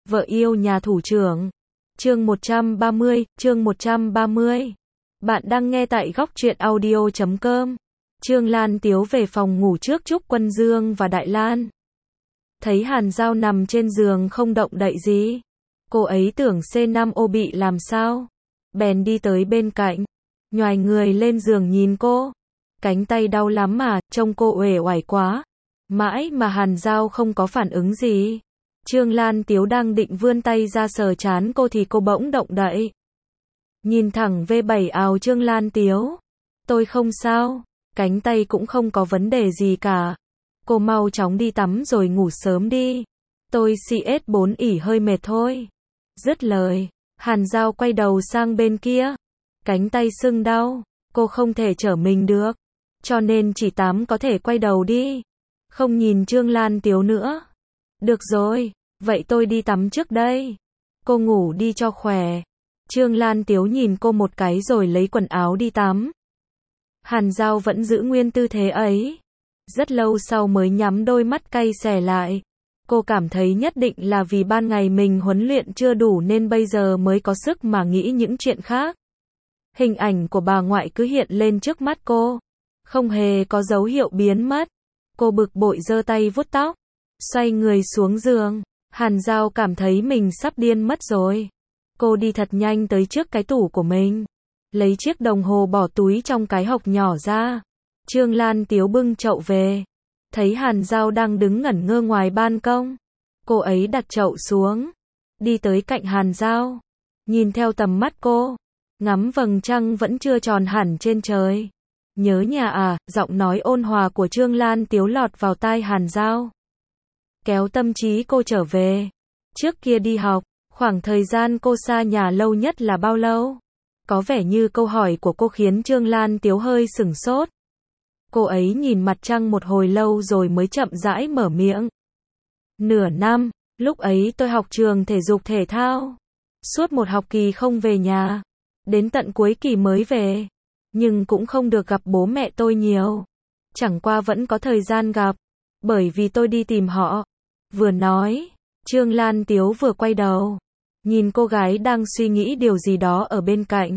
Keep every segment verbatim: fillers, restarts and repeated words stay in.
Vợ yêu nhà thủ trưởng. Chương một trăm ba mươi, chương một trăm ba mươi. Bạn đang nghe tại góc truyện audio chấm com. Trương Lan Tiếu về phòng ngủ trước Trúc Quân Dương và Đại Lan. Thấy Hàn Giao nằm trên giường không động đậy gì. Cô ấy tưởng C năm ô bị làm sao. Bèn đi tới bên cạnh. Nhoài người lên giường nhìn cô. Cánh tay đau lắm mà, trông cô uể oải quá. Mãi mà Hàn Giao không có phản ứng gì. Trương Lan Tiếu đang định vươn tay ra sờ trán cô thì cô bỗng động đậy. Nhìn thẳng V bảy ào Trương Lan Tiếu. Tôi không sao, cánh tay cũng không có vấn đề gì cả. Cô mau chóng đi tắm rồi ngủ sớm đi. Tôi C S bốn ỉ hơi mệt thôi. Dứt lời, Hàn Giao quay đầu sang bên kia. Cánh tay sưng đau, cô không thể trở mình được. Cho nên chỉ tắm có thể quay đầu đi. Không nhìn Trương Lan Tiếu nữa. Được rồi, vậy tôi đi tắm trước đây. Cô ngủ đi cho khỏe. Trương Lan Tiếu nhìn cô một cái rồi lấy quần áo đi tắm. Hàn Giao vẫn giữ nguyên tư thế ấy. Rất lâu sau mới nhắm đôi mắt cay xè lại. Cô cảm thấy nhất định là vì ban ngày mình huấn luyện chưa đủ nên bây giờ mới có sức mà nghĩ những chuyện khác. Hình ảnh của bà ngoại cứ hiện lên trước mắt cô. Không hề có dấu hiệu biến mất. Cô bực bội giơ tay vuốt tóc. Xoay người xuống giường. Hàn Giao cảm thấy mình sắp điên mất rồi. Cô đi thật nhanh tới trước cái tủ của mình. Lấy chiếc đồng hồ bỏ túi trong cái hộc nhỏ ra. Trương Lan Tiếu bưng chậu về. Thấy Hàn Giao đang đứng ngẩn ngơ ngoài ban công. Cô ấy đặt chậu xuống. Đi tới cạnh Hàn Giao. Nhìn theo tầm mắt cô. Ngắm vầng trăng vẫn chưa tròn hẳn trên trời. Nhớ nhà à, giọng nói ôn hòa của Trương Lan Tiếu lọt vào tai Hàn Giao. Kéo tâm trí cô trở về. Trước kia đi học, khoảng thời gian cô xa nhà lâu nhất là bao lâu? Có vẻ như câu hỏi của cô khiến Trương Lan Tiếu hơi sửng sốt. Cô ấy nhìn mặt trăng một hồi lâu rồi mới chậm rãi mở miệng. Nửa năm, lúc ấy tôi học trường thể dục thể thao. Suốt một học kỳ không về nhà. Đến tận cuối kỳ mới về. Nhưng cũng không được gặp bố mẹ tôi nhiều. Chẳng qua vẫn có thời gian gặp. Bởi vì tôi đi tìm họ. Vừa nói, Trương Lan Tiếu vừa quay đầu. Nhìn cô gái đang suy nghĩ điều gì đó ở bên cạnh.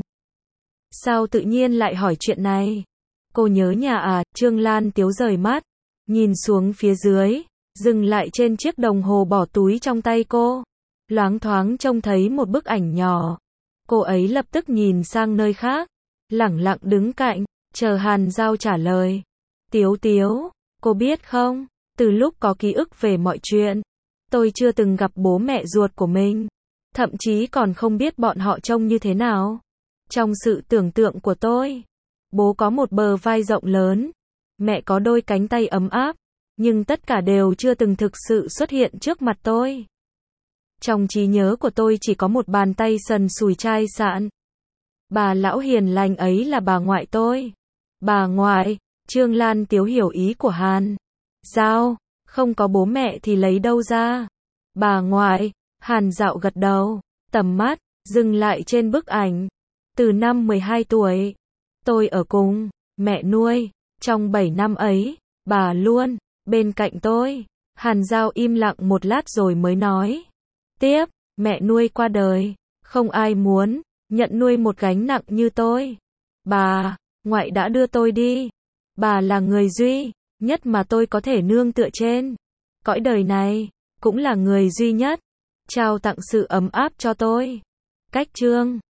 Sao tự nhiên lại hỏi chuyện này? Cô nhớ nhà à? Trương Lan Tiếu rời mắt. Nhìn xuống phía dưới. Dừng lại trên chiếc đồng hồ bỏ túi trong tay cô. Loáng thoáng trông thấy một bức ảnh nhỏ. Cô ấy lập tức nhìn sang nơi khác. Lẳng lặng đứng cạnh. Chờ Hàn Giao trả lời. Tiếu Tiếu, cô biết không? Từ lúc có ký ức về mọi chuyện. Tôi chưa từng gặp bố mẹ ruột của mình. Thậm chí còn không biết bọn họ trông như thế nào. Trong sự tưởng tượng của tôi. Bố có một bờ vai rộng lớn. Mẹ có đôi cánh tay ấm áp. Nhưng tất cả đều chưa từng thực sự xuất hiện trước mặt tôi. Trong trí nhớ của tôi chỉ có một bàn tay sần sùi chai sạn. Bà lão hiền lành ấy là bà ngoại tôi. Bà ngoại, Trương Lan Tiếu hiểu ý của Hàn Giao, không có bố mẹ thì lấy đâu ra. Bà ngoại, Hàn Dạo gật đầu, tầm mắt dừng lại trên bức ảnh. Từ năm mười hai tuổi, tôi ở cùng mẹ nuôi. Trong bảy năm ấy, bà luôn bên cạnh tôi. Hàn Giao im lặng một lát rồi mới nói. Tiếp, mẹ nuôi qua đời, không ai muốn nhận nuôi một gánh nặng như tôi. Bà ngoại đã đưa tôi đi. Bà là người duy nhất mà tôi có thể nương tựa trên cõi đời này, cũng là người duy nhất trao tặng sự ấm áp cho tôi. Cách Trương